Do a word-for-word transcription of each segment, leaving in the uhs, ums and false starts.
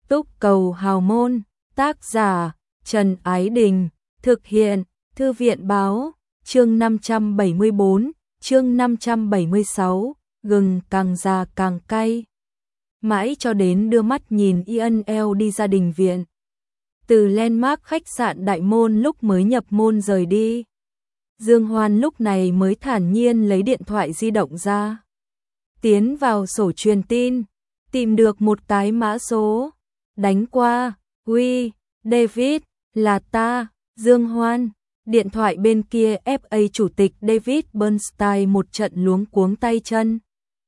Túc cầu hào môn, tác giả, Trần Ái Đình, thực hiện, Thư viện báo, chương năm trăm bảy mươi bốn, chương năm trăm bảy mươi sáu, gừng càng già càng cay. Mãi cho đến đưa mắt nhìn Ian L đi ra đình viện. Từ landmark khách sạn Đại Môn lúc mới nhập môn rời đi. Dương Hoan lúc này mới thản nhiên lấy điện thoại di động ra. Tiến vào sổ truyền tin, tìm được một cái mã số. Đánh qua, uy, David, là ta, Dương Hoan. Điện thoại bên kia ép a chủ tịch David Bernstein một trận luống cuống tay chân.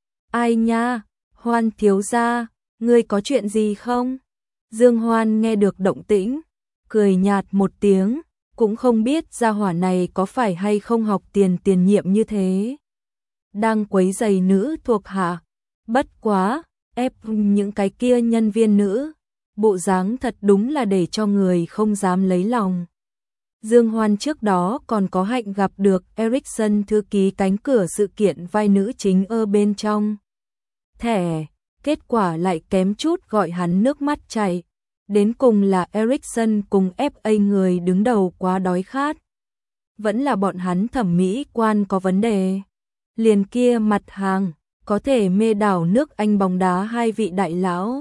Ai nha, Hoan thiếu gia, ngươi có chuyện gì không? Dương Hoan nghe được động tĩnh, cười nhạt một tiếng, cũng không biết gia hỏa này có phải hay không học tiền tiền nhiệm như thế. Đang quấy giày nữ thuộc hạ, bất quá, ép những cái kia nhân viên nữ, bộ dáng thật đúng là để cho người không dám lấy lòng. Dương Hoan trước đó còn có hạnh gặp được Ericsson thư ký cánh cửa sự kiện vai nữ chính ở bên trong thẻ, kết quả lại kém chút gọi hắn nước mắt chảy. Đến cùng là Ericsson cùng ép a người đứng đầu quá đói khát. Vẫn là bọn hắn thẩm mỹ quan có vấn đề. Liền kia mặt hàng, có thể mê đảo nước Anh bóng đá hai vị đại lão.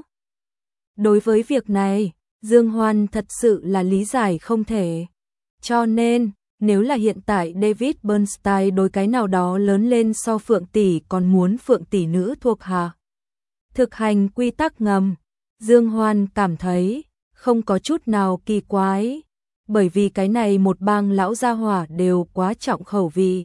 Đối với việc này, Dương Hoan thật sự là lý giải không thể. Cho nên, nếu là hiện tại David Bernstein đối cái nào đó lớn lên so Phượng tỷ còn muốn Phượng tỷ nữ thuộc hạ thực hành quy tắc ngầm, Dương Hoan cảm thấy không có chút nào kỳ quái, bởi vì cái này một bang lão gia hỏa đều quá trọng khẩu vị.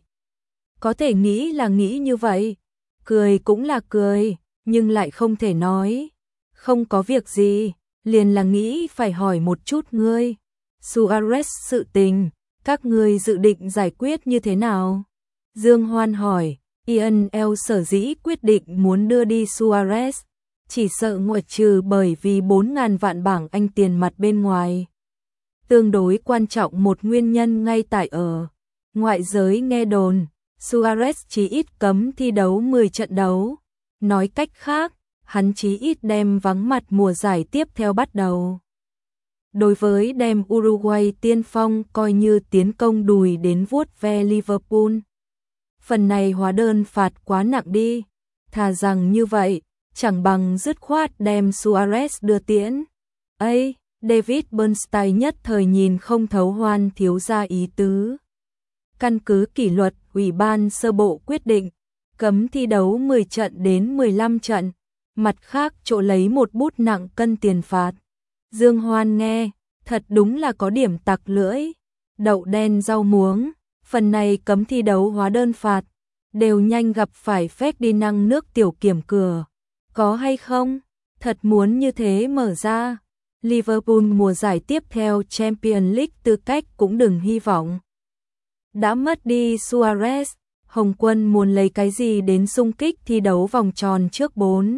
Có thể nghĩ là nghĩ như vậy, cười cũng là cười, nhưng lại không thể nói. Không có việc gì, liền là nghĩ phải hỏi một chút ngươi. Suarez sự tình, các ngươi dự định giải quyết như thế nào? Dương Hoan hỏi, Ian L sở dĩ quyết định muốn đưa đi Suarez, chỉ sợ ngoại trừ bởi vì bốn ngàn vạn bảng Anh tiền mặt bên ngoài. Tương đối quan trọng một nguyên nhân ngay tại ở, ngoại giới nghe đồn, Suarez chí ít cấm thi đấu mười trận đấu. Nói cách khác, hắn chí ít đem vắng mặt mùa giải tiếp theo bắt đầu. Đối với đem Uruguay tiên phong coi như tiến công đùi đến vuốt ve Liverpool. Phần này hóa đơn phạt quá nặng đi, thà rằng như vậy, chẳng bằng dứt khoát đem Suarez đưa tiễn. Ây, David Bernstein nhất thời nhìn không thấu Hoan thiếu gia ý tứ. Căn cứ kỷ luật, ủy ban sơ bộ quyết định, cấm thi đấu mười trận đến mười lăm trận, mặt khác chỗ lấy một bút nặng cân tiền phạt. Dương Hoan nghe, thật đúng là có điểm tặc lưỡi, đậu đen rau muống, phần này cấm thi đấu hóa đơn phạt, đều nhanh gặp phải phép đi năng nước tiểu kiểm cửa. Có hay không? Thật muốn như thế mở ra. Liverpool mùa giải tiếp theo Champions League tư cách cũng đừng hy vọng. Đã mất đi Suarez, Hồng Quân muốn lấy cái gì đến xung kích thi đấu vòng tròn trước bốn.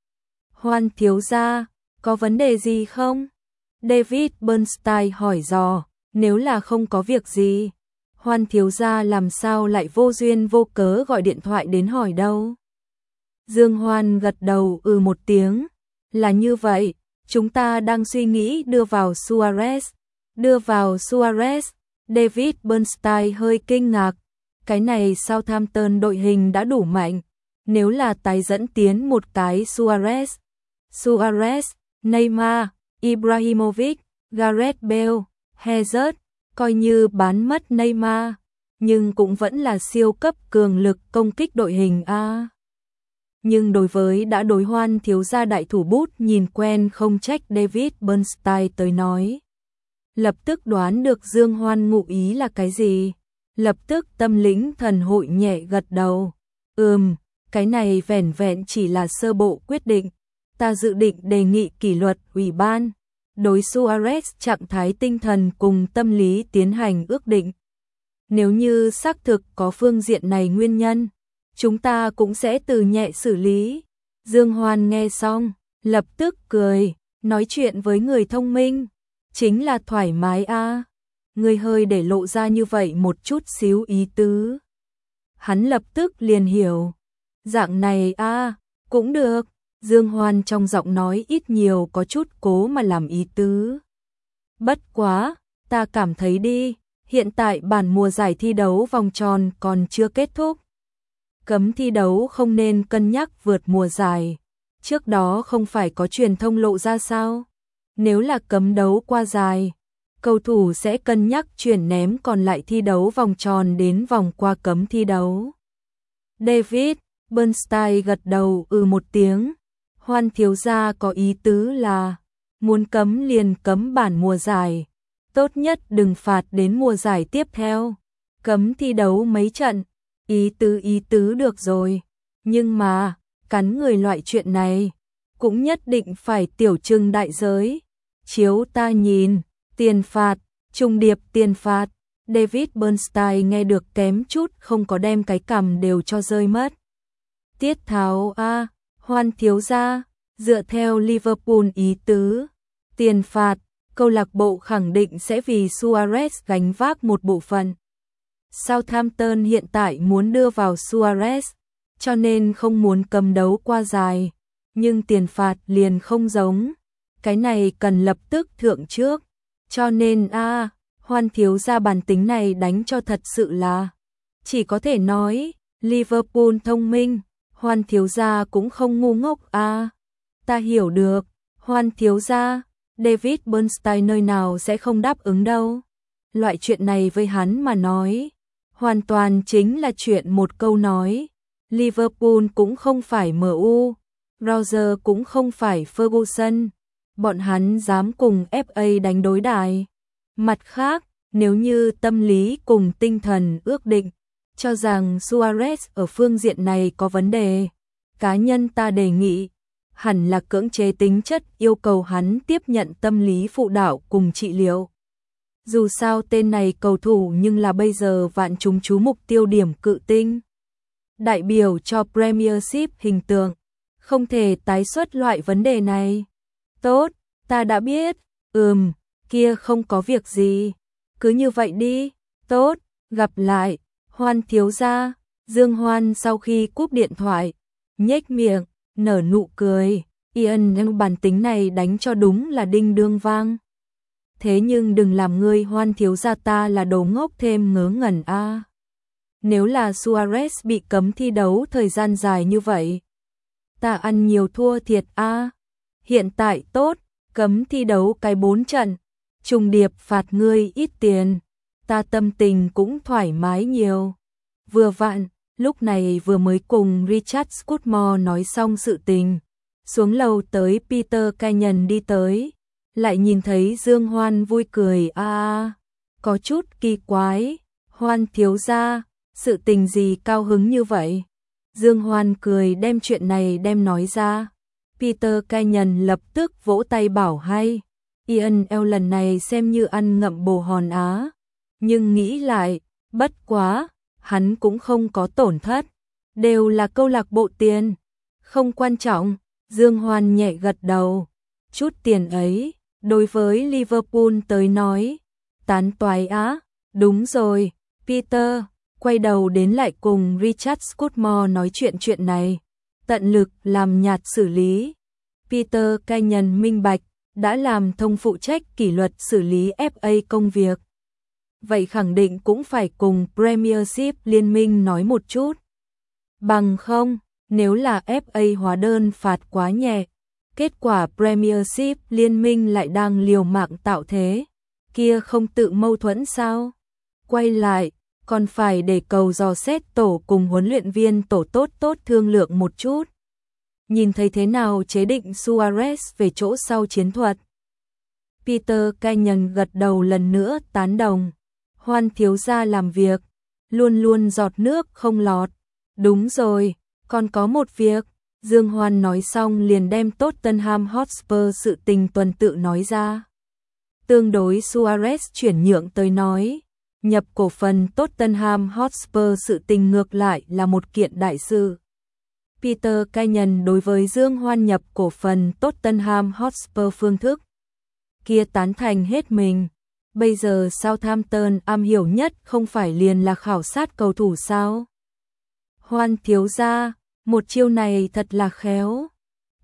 Hoan thiếu gia, có vấn đề gì không? David Bernstein hỏi dò, nếu là không có việc gì, Hoan thiếu gia làm sao lại vô duyên vô cớ gọi điện thoại đến hỏi đâu? Dương Hoan gật đầu ừ một tiếng, là như vậy, chúng ta đang suy nghĩ đưa vào Suarez. Đưa vào Suarez, David Bernstein hơi kinh ngạc, cái này Southampton đội hình đã đủ mạnh, nếu là tái dẫn tiến một cái Suarez, Suarez, Neymar, Ibrahimovic, Gareth Bale, Hazard, coi như bán mất Neymar, nhưng cũng vẫn là siêu cấp cường lực công kích đội hình A. Nhưng đối với đã đối Hoan thiếu gia đại thủ bút nhìn quen không trách David Bernstein tới nói. Lập tức đoán được Dương Hoan ngụ ý là cái gì, lập tức tâm lĩnh thần hội nhẹ gật đầu. Ừm, cái này vẻn vẹn chỉ là sơ bộ quyết định, ta dự định đề nghị kỷ luật ủy ban, đối Suarez trạng thái tinh thần cùng tâm lý tiến hành ước định. Nếu như xác thực có phương diện này nguyên nhân, chúng ta cũng sẽ từ nhẹ xử lý. Dương Hoan nghe xong, lập tức cười, nói chuyện với người thông minh, chính là thoải mái a. Người hơi để lộ ra như vậy một chút xíu ý tứ. Hắn lập tức liền hiểu, dạng này a, cũng được, Dương Hoan trong giọng nói ít nhiều có chút cố mà làm ý tứ. Bất quá, ta cảm thấy đi, hiện tại bản mùa giải thi đấu vòng tròn còn chưa kết thúc. Cấm thi đấu không nên cân nhắc vượt mùa giải. Trước đó không phải có truyền thông lộ ra sao? Nếu là cấm đấu qua giải, cầu thủ sẽ cân nhắc chuyển ném còn lại thi đấu vòng tròn đến vòng qua cấm thi đấu. David Bernstein gật đầu ừ một tiếng. Hoan thiếu gia có ý tứ là muốn cấm liền cấm bản mùa giải. Tốt nhất đừng phạt đến mùa giải tiếp theo. Cấm thi đấu mấy trận. Ý tứ ý tứ được rồi. Nhưng mà, cắn người loại chuyện này, cũng nhất định phải tiểu trưng đại giới. Chiếu ta nhìn, tiền phạt, trùng điệp tiền phạt. David Bernstein nghe được kém chút không có đem cái cằm đều cho rơi mất. Tiết tháo a, Hoan thiếu gia, dựa theo Liverpool ý tứ, tiền phạt, câu lạc bộ khẳng định sẽ vì Suarez gánh vác một bộ phận. Southampton hiện tại muốn đưa vào Suarez, cho nên không muốn cấm đấu qua dài, nhưng tiền phạt liền không giống, cái này cần lập tức thượng trước, cho nên a, à, Hoan thiếu gia bản tính này đánh cho thật sự là, chỉ có thể nói, Liverpool thông minh, Hoan thiếu gia cũng không ngu ngốc a. À. Ta hiểu được, Hoan thiếu gia, David Bernstein nơi nào sẽ không đáp ứng đâu. Loại chuyện này với hắn mà nói, hoàn toàn chính là chuyện một câu nói. Liverpool cũng không phải em u, Roger cũng không phải Ferguson, bọn hắn dám cùng ép a đánh đối đài. Mặt khác, nếu như tâm lý cùng tinh thần ước định, cho rằng Suarez ở phương diện này có vấn đề, cá nhân ta đề nghị, hẳn là cưỡng chế tính chất yêu cầu hắn tiếp nhận tâm lý phụ đạo cùng trị liệu. Dù sao tên này cầu thủ nhưng là bây giờ vạn chúng chú mục tiêu điểm cự tinh. Đại biểu cho Premiership hình tượng, không thể tái xuất loại vấn đề này. Tốt, ta đã biết, ừm, kia không có việc gì, cứ như vậy đi, tốt, gặp lại, Hoan thiếu gia. Dương Hoan sau khi cúp điện thoại, nhếch miệng, nở nụ cười, Ian nhưng bản tính này đánh cho đúng là đinh đương vang. Thế nhưng đừng làm ngươi Hoan thiếu gia ta là đồ ngốc thêm ngớ ngẩn a. À. Nếu là Suarez bị cấm thi đấu thời gian dài như vậy, ta ăn nhiều thua thiệt a. À. Hiện tại tốt, cấm thi đấu cái bốn trận, trùng điệp phạt ngươi ít tiền, ta tâm tình cũng thoải mái nhiều. Vừa vặn, lúc này vừa mới cùng Richard Scudmore nói xong sự tình, xuống lầu tới Peter Kenyon đi tới, lại nhìn thấy Dương Hoan vui cười a, à, có chút kỳ quái, Hoan thiếu gia, sự tình gì cao hứng như vậy? Dương Hoan cười đem chuyện này đem nói ra. Peter Kenyon lập tức vỗ tay bảo hay, Ian L lần này xem như ăn ngậm bồ hòn á, nhưng nghĩ lại, bất quá, hắn cũng không có tổn thất, đều là câu lạc bộ tiền, không quan trọng. Dương Hoan nhẹ gật đầu, chút tiền ấy, đối với Liverpool tới nói, tán toái á, đúng rồi, Peter, quay đầu đến lại cùng Richard Scudmore nói chuyện chuyện này, tận lực làm nhạt xử lý. Peter Kenyon minh bạch, đã làm thông phụ trách kỷ luật xử lý ép a công việc. Vậy khẳng định cũng phải cùng Premiership liên minh nói một chút. Bằng không, nếu là ép a hóa đơn phạt quá nhẹ, kết quả Premiership liên minh lại đang liều mạng tạo thế, kia không tự mâu thuẫn sao? Quay lại, còn phải để cầu dò xét tổ cùng huấn luyện viên tổ tốt tốt thương lượng một chút. Nhìn thấy thế nào chế định Suarez về chỗ sau chiến thuật? Peter Kenyon gật đầu lần nữa tán đồng. Hoan thiếu gia làm việc, luôn luôn giọt nước không lọt. Đúng rồi, còn có một việc. Dương Hoan nói xong liền đem Tottenham Hotspur sự tình tuần tự nói ra. Tương đối Suarez chuyển nhượng tới nói, nhập cổ phần Tottenham Hotspur sự tình ngược lại là một kiện đại sự. Peter Kenyon đối với Dương Hoan nhập cổ phần Tottenham Hotspur phương thức kia tán thành hết mình. Bây giờ Southampton am hiểu nhất không phải liền là khảo sát cầu thủ sao? Hoan thiếu gia, một chiêu này thật là khéo.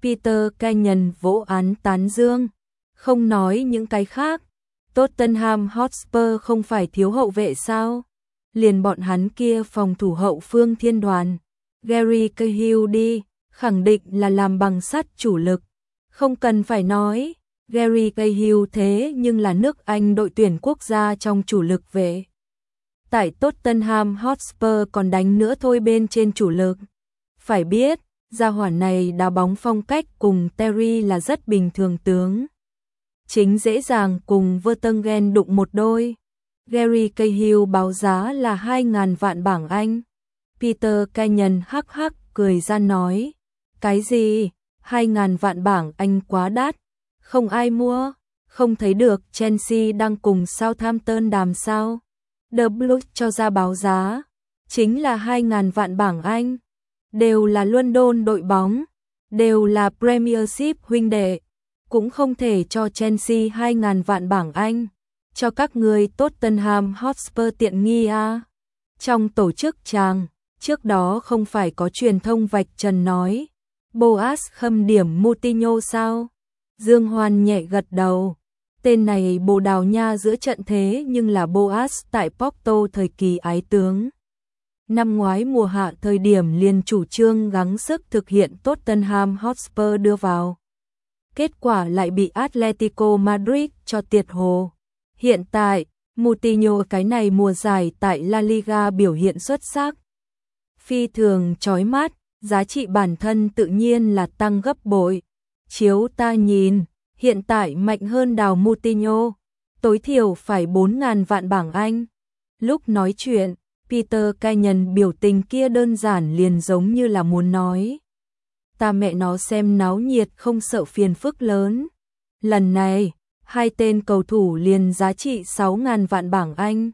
Peter Kenyon vỗ án tán dương. Không nói những cái khác, Tottenham Hotspur không phải thiếu hậu vệ sao? Liền bọn hắn kia phòng thủ hậu phương thiên đoàn. Gary Cahill đi, khẳng định là làm bằng sắt chủ lực. Không cần phải nói, Gary Cahill thế nhưng là nước Anh đội tuyển quốc gia trong chủ lực vệ. Tại Tottenham Hotspur còn đánh nữa thôi bên trên chủ lực. Phải biết, gia hỏa này đá bóng phong cách cùng Terry là rất bình thường tướng. Chính dễ dàng cùng Vertonghen đụng một đôi. Gary Cahill báo giá là hai ngàn vạn bảng Anh. Peter Kenyon hắc hắc cười ra nói. Cái gì? hai ngàn vạn bảng Anh quá đắt. Không ai mua. Không thấy được Chelsea đang cùng Southampton đàm sao. The Blues cho ra báo giá. Chính là hai ngàn vạn bảng Anh. Đều là London đội bóng. Đều là Premiership huynh đệ. Cũng không thể cho Chelsea hai ngàn vạn bảng Anh. Cho các người Tottenham Hotspur tiện nghi à. Trong tổ chức chàng, trước đó không phải có truyền thông vạch trần nói. Boas khâm điểm Moutinho sao? Dương Hoan nhẹ gật đầu. Tên này Bồ Đào Nha giữa trận thế nhưng là Boas tại Porto thời kỳ ái tướng. Năm ngoái mùa hạ thời điểm liền chủ trương gắng sức thực hiện Tottenham Hotspur đưa vào. Kết quả lại bị Atletico Madrid cho tiệt hồ. Hiện tại, Moutinho cái này mùa giải tại La Liga biểu hiện xuất sắc. Phi thường chói mắt, giá trị bản thân tự nhiên là tăng gấp bội. Chiếu ta nhìn, hiện tại mạnh hơn đào Moutinho, tối thiểu phải bốn ngàn vạn bảng Anh. Lúc nói chuyện, Peter Kenyon biểu tình kia đơn giản liền giống như là muốn nói. Ta mẹ nó xem náo nhiệt không sợ phiền phức lớn. Lần này, hai tên cầu thủ liền giá trị sáu ngàn vạn bảng Anh.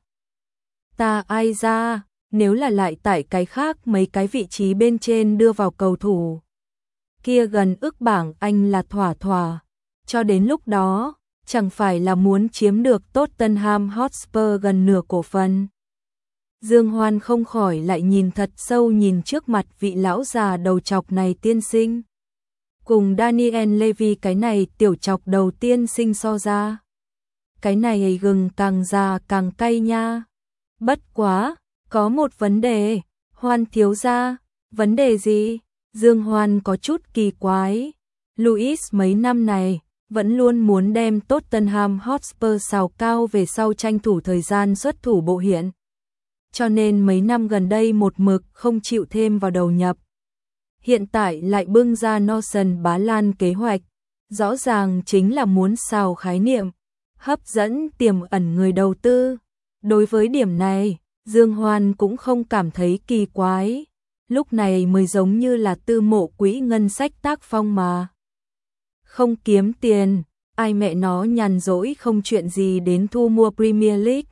Ta ai ra, nếu là lại tại cái khác mấy cái vị trí bên trên đưa vào cầu thủ. Kia gần ức bảng Anh là thỏa thỏa. Cho đến lúc đó, chẳng phải là muốn chiếm được Tottenham Hotspur gần nửa cổ phần. Dương Hoan không khỏi lại nhìn thật sâu nhìn trước mặt vị lão già đầu chọc này tiên sinh. Cùng Daniel Levy cái này tiểu chọc đầu tiên sinh so ra. Cái này gừng càng già càng cay nha. Bất quá, có một vấn đề, Hoan thiếu gia, vấn đề gì? Dương Hoan có chút kỳ quái. Luis mấy năm này, vẫn luôn muốn đem Tottenham Hotspur xào cao về sau tranh thủ thời gian xuất thủ bộ hiện. Cho nên mấy năm gần đây một mực không chịu thêm vào đầu nhập. Hiện tại lại bưng ra Northern Bá Lan kế hoạch, rõ ràng chính là muốn xào khái niệm, hấp dẫn tiềm ẩn người đầu tư. Đối với điểm này, Dương Hoan cũng không cảm thấy kỳ quái, lúc này mới giống như là tư mộ quỹ ngân sách tác phong mà. Không kiếm tiền, ai mẹ nó nhàn rỗi không chuyện gì đến thu mua Premier League.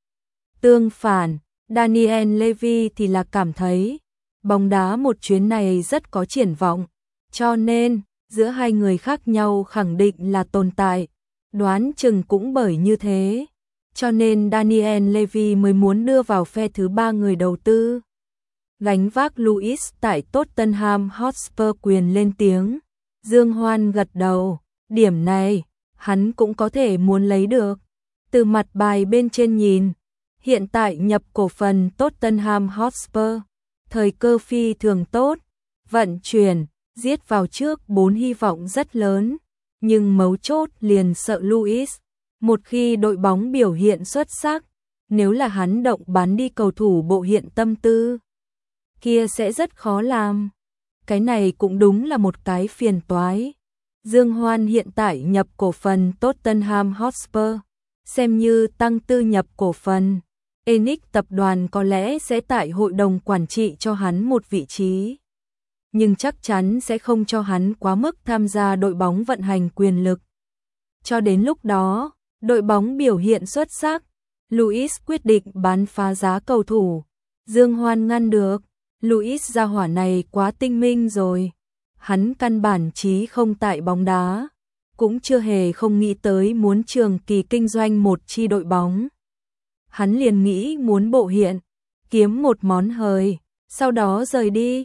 Tương phản, Daniel Levy thì là cảm thấy bóng đá một chuyến này rất có triển vọng, cho nên giữa hai người khác nhau khẳng định là tồn tại, đoán chừng cũng bởi như thế, cho nên Daniel Levy mới muốn đưa vào phe thứ ba người đầu tư. Gánh vác Luis tại Tottenham Hotspur quyền lên tiếng, Dương Hoan gật đầu, điểm này hắn cũng có thể muốn lấy được. Từ mặt bài bên trên nhìn, hiện tại nhập cổ phần Tottenham Hotspur, thời cơ phi thường tốt, vận chuyển, giết vào trước bốn hy vọng rất lớn, nhưng mấu chốt liền sợ Luis, một khi đội bóng biểu hiện xuất sắc, nếu là hắn động bán đi cầu thủ bộ hiện tâm tư, kia sẽ rất khó làm. Cái này cũng đúng là một cái phiền toái. Dương Hoan hiện tại nhập cổ phần Tottenham Hotspur, xem như tăng tư nhập cổ phần. Enix tập đoàn có lẽ sẽ tại hội đồng quản trị cho hắn một vị trí, nhưng chắc chắn sẽ không cho hắn quá mức tham gia đội bóng vận hành quyền lực. Cho đến lúc đó, đội bóng biểu hiện xuất sắc, Luis quyết định bán phá giá cầu thủ. Dương Hoan ngăn được, Luis gia hỏa này quá tinh minh rồi. Hắn căn bản chí không tại bóng đá, cũng chưa hề không nghĩ tới muốn trường kỳ kinh doanh một chi đội bóng. Hắn liền nghĩ muốn bộ hiện, kiếm một món hời, sau đó rời đi.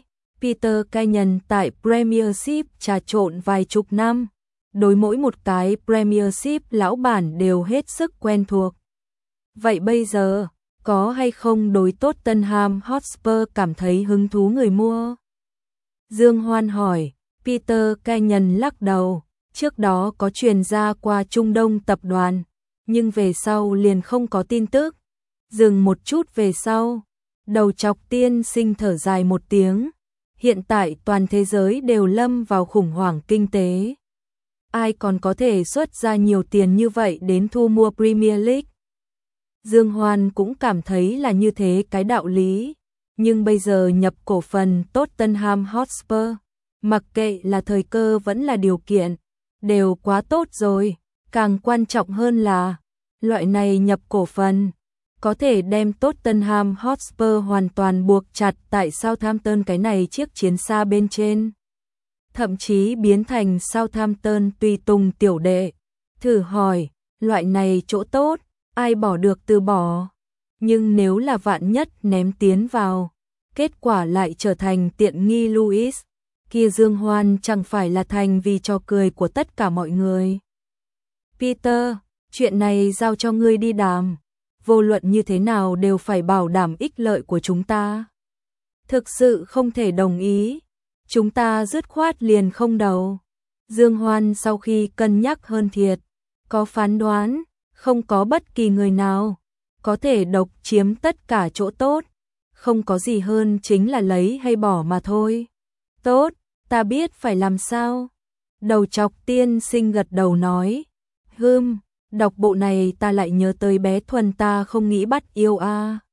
Peter Kenyon tại Premiership trà trộn vài chục năm, đối mỗi một cái Premiership lão bản đều hết sức quen thuộc. Vậy bây giờ, có hay không đối Tottenham Hotspur cảm thấy hứng thú người mua? Dương Hoan hỏi. Peter Kenyon lắc đầu, trước đó có truyền ra qua Trung Đông tập đoàn, nhưng về sau liền không có tin tức. Dừng một chút về sau, đầu chọc tiên sinh thở dài một tiếng. Hiện tại toàn thế giới đều lâm vào khủng hoảng kinh tế. Ai còn có thể xuất ra nhiều tiền như vậy đến thu mua Premier League? Dương Hoan cũng cảm thấy là như thế cái đạo lý. Nhưng bây giờ nhập cổ phần Tottenham Hotspur, mặc kệ là thời cơ vẫn là điều kiện, đều quá tốt rồi. Càng quan trọng hơn là, loại này nhập cổ phần có thể đem Tottenham Hotspur hoàn toàn buộc chặt tại Southampton cái này chiếc chiến xa bên trên. Thậm chí biến thành Southampton tùy tùng tiểu đệ. Thử hỏi, loại này chỗ tốt, ai bỏ được từ bỏ? Nhưng nếu là vạn nhất ném tiến vào, kết quả lại trở thành tiện nghi Louis, kia Dương Hoan chẳng phải là thành vì trò cười của tất cả mọi người. Peter, chuyện này giao cho ngươi đi đàm. Vô luận như thế nào đều phải bảo đảm ích lợi của chúng ta. Thực sự không thể đồng ý, chúng ta dứt khoát liền không đầu. Dương Hoan sau khi cân nhắc hơn thiệt, có phán đoán, không có bất kỳ người nào có thể độc chiếm tất cả chỗ tốt, không có gì hơn chính là lấy hay bỏ mà thôi. Tốt, ta biết phải làm sao. Đầu chọc tiên sinh gật đầu nói. Hừm, đọc bộ này ta lại nhớ tới bé Thuần ta không nghĩ bắt yêu a. À.